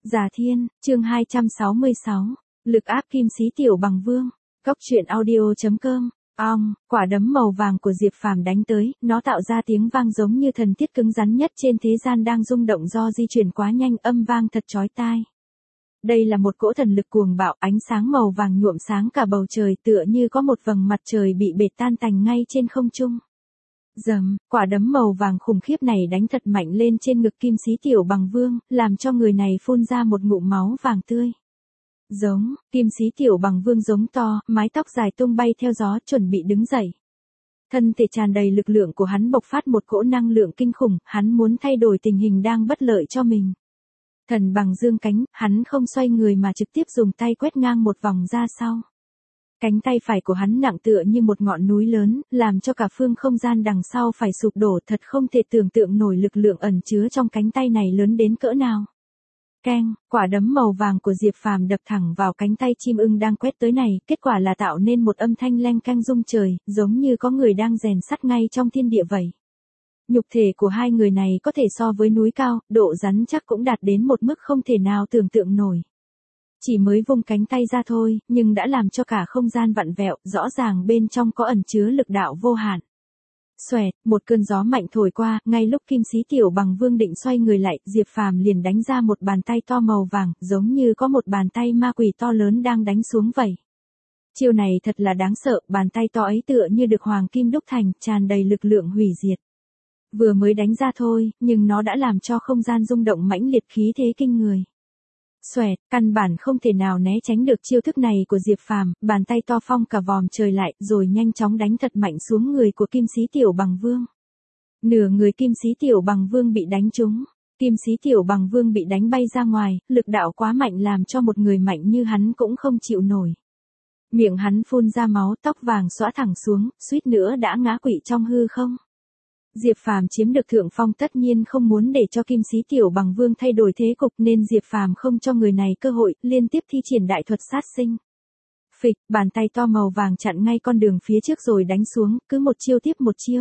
Già Thiên, chương 266, lực áp Kim Xí Tiểu Bằng Vương. Cốc truyện audio.com. Quả đấm màu vàng của Diệp Phàm đánh tới, nó tạo ra tiếng vang giống như thần thiết cứng rắn nhất trên thế gian đang rung động do di chuyển quá nhanh, âm vang thật chói tai. Đây là một cỗ thần lực cuồng bạo, ánh sáng màu vàng nhuộm sáng cả bầu trời, tựa như có một vầng mặt trời bị bệt tan tành ngay trên không trung. Rầm, quả đấm màu vàng khủng khiếp này đánh thật mạnh lên trên ngực Kim Xí Tiểu Bằng Vương, làm cho người này phun ra một ngụm máu vàng tươi. Giống, Kim Xí Tiểu Bằng Vương giống to, mái tóc dài tung bay theo gió, chuẩn bị đứng dậy. Thân thể tràn đầy lực lượng của hắn bộc phát một cỗ năng lượng kinh khủng, hắn muốn thay đổi tình hình đang bất lợi cho mình. Thần bằng dương cánh, hắn không xoay người mà trực tiếp dùng tay quét ngang một vòng ra sau. Cánh tay phải của hắn nặng tựa như một ngọn núi lớn, làm cho cả phương không gian đằng sau phải sụp đổ, thật không thể tưởng tượng nổi lực lượng ẩn chứa trong cánh tay này lớn đến cỡ nào. Keng, quả đấm màu vàng của Diệp Phàm đập thẳng vào cánh tay chim ưng đang quét tới này, kết quả là tạo nên một âm thanh leng keng rung trời, giống như có người đang rèn sắt ngay trong thiên địa vậy. Nhục thể của hai người này có thể so với núi cao, độ rắn chắc cũng đạt đến một mức không thể nào tưởng tượng nổi. Chỉ mới vung cánh tay ra thôi, nhưng đã làm cho cả không gian vặn vẹo, rõ ràng bên trong có ẩn chứa lực đạo vô hạn. Xoẹt, một cơn gió mạnh thổi qua, ngay lúc Kim Xí Tiểu Bằng Vương định xoay người lại, Diệp Phàm liền đánh ra một bàn tay to màu vàng, giống như có một bàn tay ma quỷ to lớn đang đánh xuống vậy. Chiêu này thật là đáng sợ, bàn tay to ấy tựa như được hoàng kim đúc thành, tràn đầy lực lượng hủy diệt. Vừa mới đánh ra thôi, nhưng nó đã làm cho không gian rung động mãnh liệt, khí thế kinh người. Xoẹt, căn bản không thể nào né tránh được chiêu thức này của Diệp Phàm, bàn tay to phong cả vòm trời lại, rồi nhanh chóng đánh thật mạnh xuống người của Kim Xí Tiểu Bằng Vương. Nửa người Kim Xí Tiểu Bằng Vương bị đánh trúng, Kim Xí Tiểu Bằng Vương bị đánh bay ra ngoài, lực đạo quá mạnh làm cho một người mạnh như hắn cũng không chịu nổi. Miệng hắn phun ra máu, tóc vàng xõa thẳng xuống, suýt nữa đã ngã quỵ trong hư không. Diệp Phàm chiếm được thượng phong, tất nhiên không muốn để cho Kim Xí Tiểu Bằng Vương thay đổi thế cục, nên Diệp Phàm không cho người này cơ hội, liên tiếp thi triển đại thuật sát sinh. Phịch, bàn tay to màu vàng chặn ngay con đường phía trước rồi đánh xuống, cứ một chiêu tiếp một chiêu.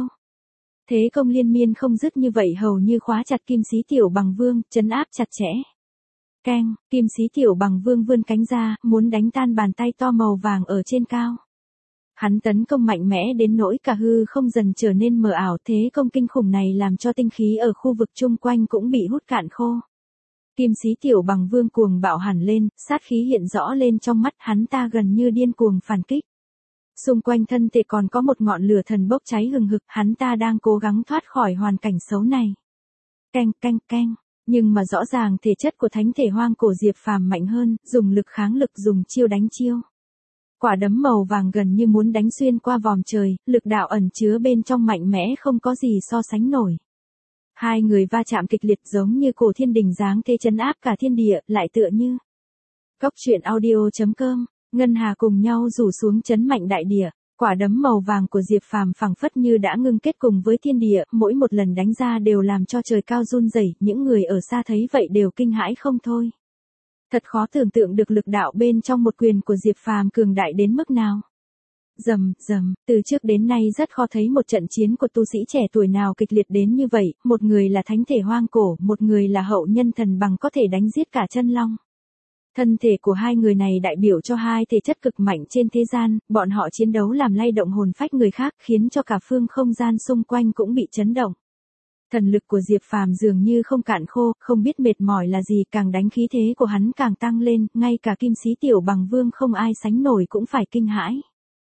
Thế công liên miên không dứt như vậy hầu như khóa chặt Kim Xí Tiểu Bằng Vương, trấn áp chặt chẽ. Keng, Kim Xí Tiểu Bằng Vương vươn cánh ra, muốn đánh tan bàn tay to màu vàng ở trên cao. Hắn tấn công mạnh mẽ đến nỗi cả hư không dần trở nên mờ ảo, thế công kinh khủng này làm cho tinh khí ở khu vực chung quanh cũng bị hút cạn khô. Kim Xí Tiểu Bằng Vương cuồng bạo hẳn lên, sát khí hiện rõ lên trong mắt, hắn ta gần như điên cuồng phản kích. Xung quanh thân thể còn có một ngọn lửa thần bốc cháy hừng hực, hắn ta đang cố gắng thoát khỏi hoàn cảnh xấu này. Keng keng keng, nhưng mà rõ ràng thể chất của thánh thể hoang cổ Diệp Phàm mạnh hơn, dùng lực kháng lực, dùng chiêu đánh chiêu. Quả đấm màu vàng gần như muốn đánh xuyên qua vòm trời, lực đạo ẩn chứa bên trong mạnh mẽ không có gì so sánh nổi. Hai người va chạm kịch liệt giống như cổ thiên đình giáng thế trấn áp cả thiên địa, lại tựa như Cốc truyện audio.com, ngân hà cùng nhau rủ xuống chấn mạnh đại địa. Quả đấm màu vàng của Diệp Phàm phẳng phất như đã ngưng kết cùng với thiên địa, mỗi một lần đánh ra đều làm cho trời cao run rẩy, những người ở xa thấy vậy đều kinh hãi không thôi. Thật khó tưởng tượng được lực đạo bên trong một quyền của Diệp Phàm cường đại đến mức nào. Rầm, rầm, từ trước đến nay rất khó thấy một trận chiến của tu sĩ trẻ tuổi nào kịch liệt đến như vậy, một người là thánh thể hoang cổ, một người là hậu nhân thần bằng có thể đánh giết cả chân long. Thân thể của hai người này đại biểu cho hai thể chất cực mạnh trên thế gian, bọn họ chiến đấu làm lay động hồn phách người khác, khiến cho cả phương không gian xung quanh cũng bị chấn động. Thần lực của Diệp Phàm dường như không cạn khô, không biết mệt mỏi là gì, càng đánh khí thế của hắn càng tăng lên, ngay cả Kim Xí Tiểu Bằng Vương không ai sánh nổi cũng phải kinh hãi.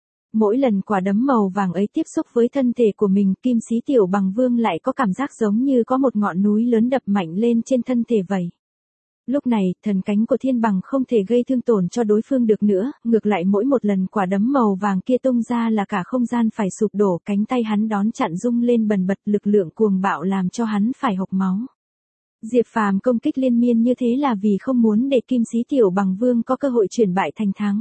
Mỗi lần quả đấm màu vàng ấy tiếp xúc với thân thể của mình, Kim Xí Tiểu Bằng Vương lại có cảm giác giống như có một ngọn núi lớn đập mạnh lên trên thân thể vậy. Lúc này, thần cánh của thiên bằng không thể gây thương tổn cho đối phương được nữa, ngược lại mỗi một lần quả đấm màu vàng kia tung ra là cả không gian phải sụp đổ, cánh tay hắn đón chặn rung lên bần bật, lực lượng cuồng bạo làm cho hắn phải hộc máu. Diệp Phàm công kích liên miên như thế là vì không muốn để Kim Xí Tiểu Bằng Vương có cơ hội chuyển bại thành thắng.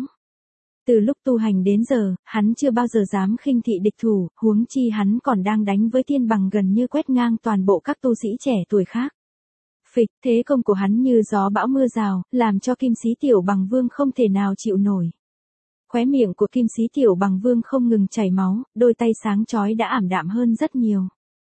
Từ lúc tu hành đến giờ, hắn chưa bao giờ dám khinh thị địch thủ, huống chi hắn còn đang đánh với thiên bằng gần như quét ngang toàn bộ các tu sĩ trẻ tuổi khác. Phịch, thế công của hắn như gió bão mưa rào, làm cho Kim Xí Tiểu Bằng Vương không thể nào chịu nổi. Khóe miệng của Kim Xí Tiểu Bằng Vương không ngừng chảy máu, đôi tay sáng chói đã ảm đạm hơn rất nhiều.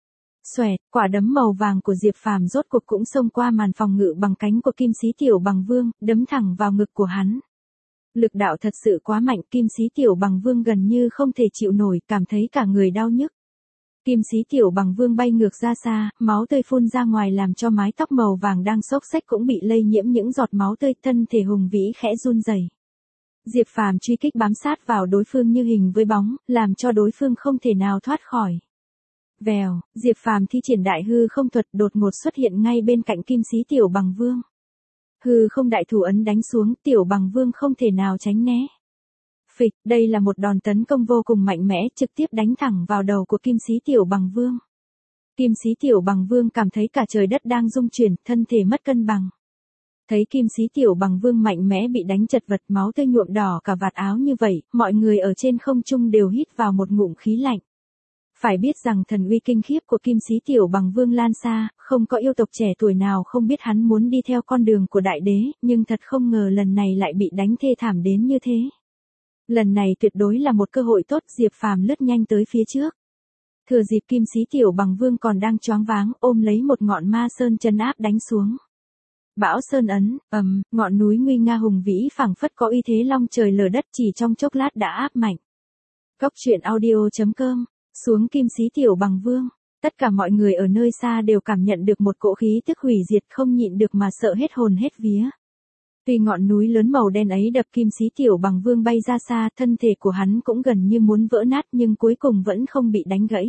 Xoẹt, quả đấm màu vàng của Diệp Phàm rốt cuộc cũng xông qua màn phòng ngự bằng cánh của Kim Sĩ Tiểu Bằng Vương, đấm thẳng vào ngực của hắn. Lực đạo thật sự quá mạnh, Kim Sĩ Tiểu Bằng Vương gần như không thể chịu nổi, cảm thấy cả người đau nhức. Kim Sĩ Tiểu Bằng Vương bay ngược ra xa, máu tươi phun ra ngoài làm cho mái tóc màu vàng đang xốc xếch cũng bị lây nhiễm những giọt máu tươi, thân thể hùng vĩ khẽ run rẩy. Diệp Phàm truy kích bám sát vào đối phương như hình với bóng, làm cho đối phương không thể nào thoát khỏi. Vèo, Diệp Phàm thi triển đại hư không thuật đột ngột xuất hiện ngay bên cạnh Kim Sĩ Tiểu Bằng Vương. Hư không đại thủ ấn đánh xuống, Tiểu Bằng Vương không thể nào tránh né. Phịch, đây là một đòn tấn công vô cùng mạnh mẽ, trực tiếp đánh thẳng vào đầu của Kim Sĩ Tiểu Bằng Vương. Kim Sĩ Tiểu Bằng Vương cảm thấy cả trời đất đang rung chuyển, thân thể mất cân bằng. Thấy Kim Sĩ Tiểu Bằng Vương mạnh mẽ bị đánh chật vật, máu tươi nhuộm đỏ cả vạt áo như vậy, mọi người ở trên không trung đều hít vào một ngụm khí lạnh. Phải biết rằng thần uy kinh khiếp của Kim Sĩ Tiểu Bằng Vương lan xa, không có yêu tộc trẻ tuổi nào không biết hắn muốn đi theo con đường của đại đế, nhưng thật không ngờ lần này lại bị đánh thê thảm đến như thế. Lần này tuyệt đối là một cơ hội tốt, Diệp Phàm lướt nhanh tới phía trước. Thừa dịp Kim Sĩ Tiểu Bằng Vương còn đang choáng váng, ôm lấy một ngọn ma sơn trấn áp đánh xuống. Bão sơn ấn, ngọn núi nguy nga hùng vĩ phảng phất có uy thế long trời lở đất, chỉ trong chốc lát đã áp mạnh. Cốc truyện audio.com, xuống Kim Sĩ Tiểu Bằng Vương, tất cả mọi người ở nơi xa đều cảm nhận được một cỗ khí tức hủy diệt, không nhịn được mà sợ hết hồn hết vía. Tuy ngọn núi lớn màu đen ấy đập Kim Sĩ Tiểu Bằng Vương bay ra xa, thân thể của hắn cũng gần như muốn vỡ nát nhưng cuối cùng vẫn không bị đánh gãy.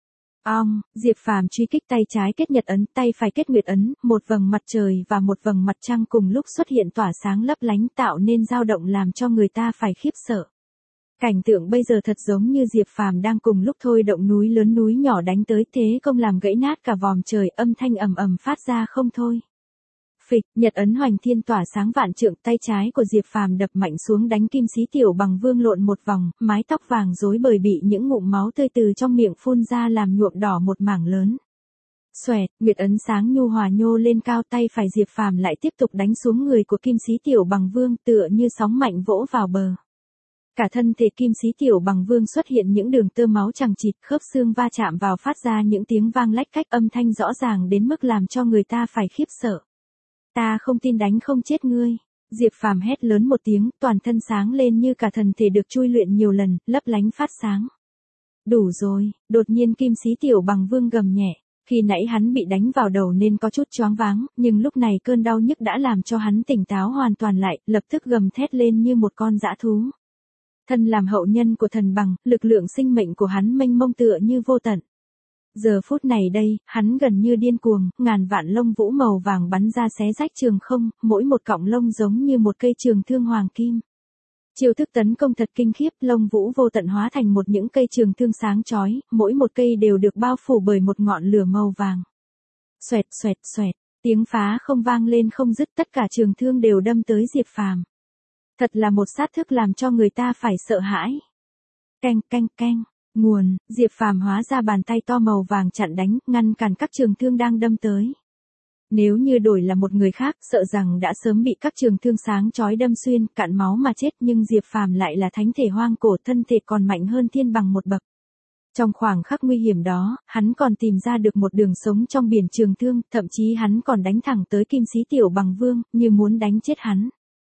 Diệp Phàm truy kích, tay trái kết nhật ấn, tay phải kết nguyệt ấn, một vầng mặt trời và một vầng mặt trăng cùng lúc xuất hiện tỏa sáng lấp lánh, tạo nên dao động làm cho người ta phải khiếp sợ. Cảnh tượng bây giờ thật giống như Diệp Phàm đang cùng lúc thôi động núi lớn núi nhỏ đánh tới, thế công làm gãy nát cả vòm trời, âm thanh ầm ầm phát ra không thôi. Phịch, nhật ấn hoành thiên tỏa sáng vạn trượng, tay trái của Diệp Phàm đập mạnh xuống đánh Kim Sĩ Tiểu Bằng Vương lộn một vòng, mái tóc vàng rối bời bị những ngụm máu tươi từ trong miệng phun ra làm nhuộm đỏ một mảng lớn. Xoẹt, nguyệt ấn sáng nhu hòa nhô lên cao, tay phải Diệp Phàm lại tiếp tục đánh xuống người của Kim Sĩ Tiểu Bằng Vương, tựa như sóng mạnh vỗ vào bờ. Cả thân thể Kim Sĩ Tiểu Bằng Vương xuất hiện những đường tơ máu chằng chịt, khớp xương va chạm vào phát ra những tiếng vang lách cách, âm thanh rõ ràng đến mức làm cho người ta phải khiếp sợ. Ta không tin đánh không chết ngươi. Diệp Phàm hét lớn một tiếng, toàn thân sáng lên như cả thần thể được chui luyện nhiều lần, lấp lánh phát sáng. Đủ rồi, đột nhiên Kim Sĩ Tiểu Bằng Vương gầm nhẹ. Khi nãy hắn bị đánh vào đầu nên có chút choáng váng, nhưng lúc này cơn đau nhức đã làm cho hắn tỉnh táo hoàn toàn lại, lập tức gầm thét lên như một con dã thú. Thân làm hậu nhân của thần bằng, lực lượng sinh mệnh của hắn mênh mông tựa như vô tận. Giờ phút này đây, hắn gần như điên cuồng, ngàn vạn lông vũ màu vàng bắn ra xé rách trường không, mỗi một cọng lông giống như một cây trường thương hoàng kim. Chiêu thức tấn công thật kinh khiếp, lông vũ vô tận hóa thành một những cây trường thương sáng chói, mỗi một cây đều được bao phủ bởi một ngọn lửa màu vàng. Xoẹt xoẹt xoẹt, tiếng phá không vang lên không dứt, tất cả trường thương đều đâm tới Diệp Phàm. Thật là một sát thức làm cho người ta phải sợ hãi. Canh canh canh. Nguồn, Diệp Phàm hóa ra bàn tay to màu vàng chặn đánh, ngăn cản các trường thương đang đâm tới. Nếu như đổi là một người khác, sợ rằng đã sớm bị các trường thương sáng chói đâm xuyên, cạn máu mà chết, nhưng Diệp Phàm lại là thánh thể hoang cổ, thân thể còn mạnh hơn thiên bằng một bậc. Trong khoảng khắc nguy hiểm đó, hắn còn tìm ra được một đường sống trong biển trường thương, thậm chí hắn còn đánh thẳng tới Kim Sĩ Tiểu Bằng Vương, như muốn đánh chết hắn.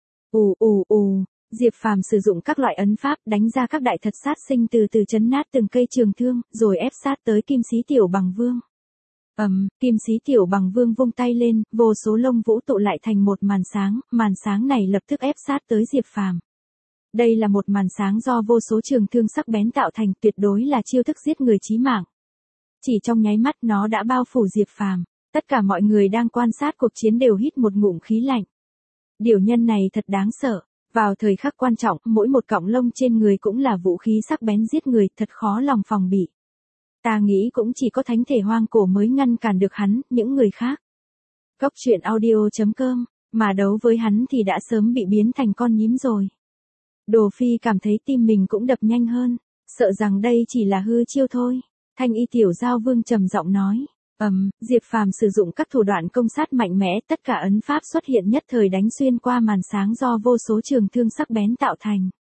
Diệp Phàm sử dụng các loại ấn pháp đánh ra các đại thật sát sinh từ từ chấn nát từng cây trường thương, rồi ép sát tới Kim Sĩ Tiểu Bằng Vương. Kim Sĩ Tiểu Bằng Vương vung tay lên, vô số lông vũ tụ lại thành một màn sáng này lập tức ép sát tới Diệp Phàm. Đây là một màn sáng do vô số trường thương sắc bén tạo thành, tuyệt đối là chiêu thức giết người chí mạng. Chỉ trong nháy mắt nó đã bao phủ Diệp Phàm, tất cả mọi người đang quan sát cuộc chiến đều hít một ngụm khí lạnh. Điều nhân này thật đáng sợ. Vào thời khắc quan trọng, mỗi một cọng lông trên người cũng là vũ khí sắc bén giết người, thật khó lòng phòng bị. Ta nghĩ cũng chỉ có thánh thể hoang cổ mới ngăn cản được hắn, những người khác. Cốc truyện audio.com, mà đấu với hắn thì đã sớm bị biến thành con nhím rồi. Đồ Phi cảm thấy tim mình cũng đập nhanh hơn, sợ rằng đây chỉ là hư chiêu thôi. Thanh Y Tiểu Giao Vương trầm giọng nói. Diệp Phàm sử dụng các thủ đoạn công sát mạnh mẽ, tất cả ấn pháp xuất hiện nhất thời đánh xuyên qua màn sáng do vô số trường thương sắc bén tạo thành.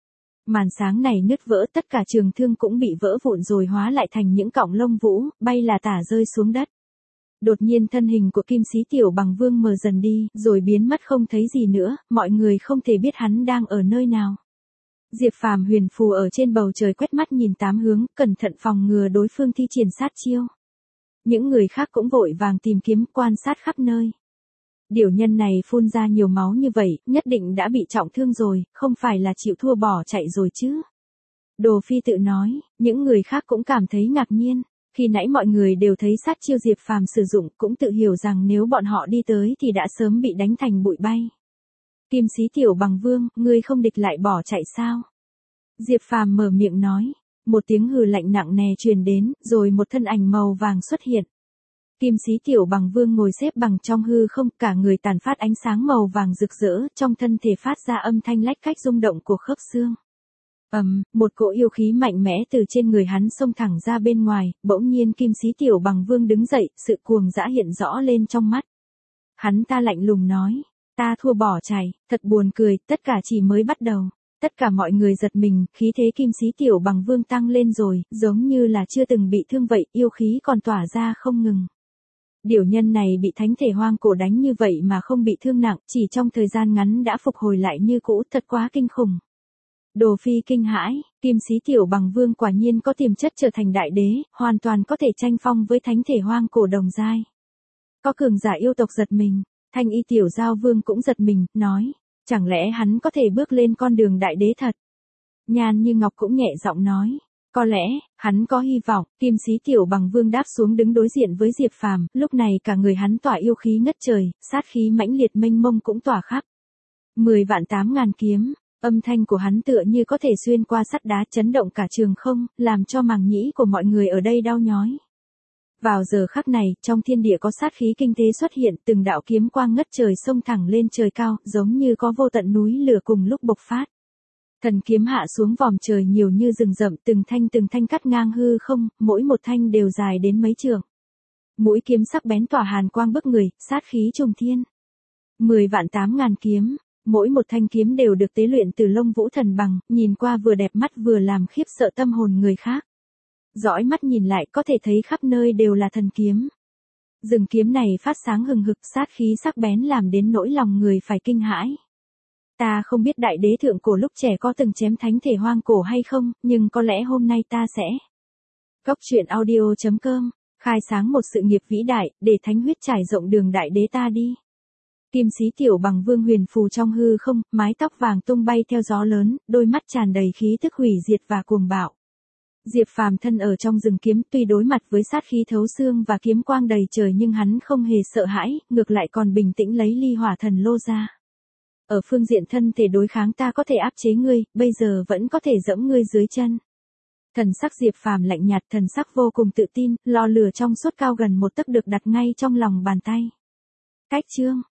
Màn sáng này nứt vỡ, tất cả trường thương cũng bị vỡ vụn rồi hóa lại thành những cọng lông vũ, bay là tả rơi xuống đất. Đột nhiên thân hình của Kim Sĩ Tiểu Bằng Vương mờ dần đi, rồi biến mất không thấy gì nữa, mọi người không thể biết hắn đang ở nơi nào. Diệp Phàm huyền phù ở trên bầu trời quét mắt nhìn tám hướng, cẩn thận phòng ngừa đối phương thi triển sát chiêu. Những người khác cũng vội vàng tìm kiếm quan sát khắp nơi. Điểu nhân này phun ra nhiều máu như vậy, nhất định đã bị trọng thương rồi, không phải là chịu thua bỏ chạy rồi chứ. Đồ Phi tự nói, những người khác cũng cảm thấy ngạc nhiên. Khi nãy mọi người đều thấy sát chiêu Diệp Phàm sử dụng, cũng tự hiểu rằng nếu bọn họ đi tới thì đã sớm bị đánh thành bụi bay. Kim Sĩ Tiểu Bằng Vương, ngươi không địch lại bỏ chạy sao? Diệp Phàm mở miệng nói. Một tiếng hừ lạnh nặng nề truyền đến, rồi một thân ảnh màu vàng xuất hiện. Kim Sĩ Tiểu Bằng Vương ngồi xếp bằng trong hư không, cả người tàn phát ánh sáng màu vàng rực rỡ, trong thân thể phát ra âm thanh lách cách rung động của khớp xương. Một cỗ yêu khí mạnh mẽ từ trên người hắn xông thẳng ra bên ngoài, bỗng nhiên Kim Sĩ Tiểu Bằng Vương đứng dậy, sự cuồng dã hiện rõ lên trong mắt. Hắn ta lạnh lùng nói, ta thua bỏ chạy, thật buồn cười, tất cả chỉ mới bắt đầu. Tất cả mọi người giật mình, khí thế Kim Sĩ Tiểu Bằng Vương tăng lên rồi, giống như là chưa từng bị thương vậy, yêu khí còn tỏa ra không ngừng. Điểu nhân này bị thánh thể hoang cổ đánh như vậy mà không bị thương nặng, chỉ trong thời gian ngắn đã phục hồi lại như cũ, thật quá kinh khủng. Đồ Phi kinh hãi, Kim Sĩ Tiểu Bằng Vương quả nhiên có tiềm chất trở thành đại đế, hoàn toàn có thể tranh phong với thánh thể hoang cổ đồng giai. Có cường giả yêu tộc giật mình, Thanh Y Tiểu Giao Vương cũng giật mình, nói, chẳng lẽ hắn có thể bước lên con đường đại đế thật? Nhan Như Ngọc cũng nhẹ giọng nói, có lẽ, hắn có hy vọng. Kim Sĩ Tiểu Bằng Vương đáp xuống đứng đối diện với Diệp Phàm, lúc này cả người hắn tỏa yêu khí ngất trời, sát khí mãnh liệt mênh mông cũng tỏa khắp. 10.000 kiếm, âm thanh của hắn tựa như có thể xuyên qua sắt đá chấn động cả trường không, làm cho màng nhĩ của mọi người ở đây đau nhói. Vào giờ khắc này, trong thiên địa có sát khí kinh thế xuất hiện, từng đạo kiếm quang ngất trời xông thẳng lên trời cao, giống như có vô tận núi lửa cùng lúc bộc phát. Thần kiếm hạ xuống vòm trời nhiều như rừng rậm, từng thanh cắt ngang hư không, mỗi một thanh đều dài đến mấy trượng. Mũi kiếm sắc bén tỏa hàn quang bức người, sát khí trùng thiên. 10.000 kiếm, mỗi một thanh kiếm đều được tế luyện từ lông vũ thần bằng, nhìn qua vừa đẹp mắt vừa làm khiếp sợ tâm hồn người khác. Dõi mắt nhìn lại có thể thấy khắp nơi đều là thần kiếm. Rừng kiếm này phát sáng hừng hực, sát khí sắc bén làm đến nỗi lòng người phải kinh hãi. Ta không biết đại đế thượng cổ lúc trẻ có từng chém thánh thể hoang cổ hay không, nhưng có lẽ hôm nay ta sẽ. Cốc truyện audio.com, khai sáng một sự nghiệp vĩ đại, để thánh huyết trải rộng đường đại đế ta đi. Kim Sĩ Tiểu Bằng Vương huyền phù trong hư không, mái tóc vàng tung bay theo gió lớn, đôi mắt tràn đầy khí tức hủy diệt và cuồng bạo. Diệp Phàm thân ở trong rừng kiếm, tuy đối mặt với sát khí thấu xương và kiếm quang đầy trời nhưng hắn không hề sợ hãi, ngược lại còn bình tĩnh lấy ly hỏa thần lô ra. Ở phương diện thân thể đối kháng ta có thể áp chế ngươi, bây giờ vẫn có thể dẫm ngươi dưới chân. Thần sắc Diệp Phàm lạnh nhạt, thần sắc vô cùng tự tin, lò lửa trong suốt cao gần một tấc được đặt ngay trong lòng bàn tay. Cách chương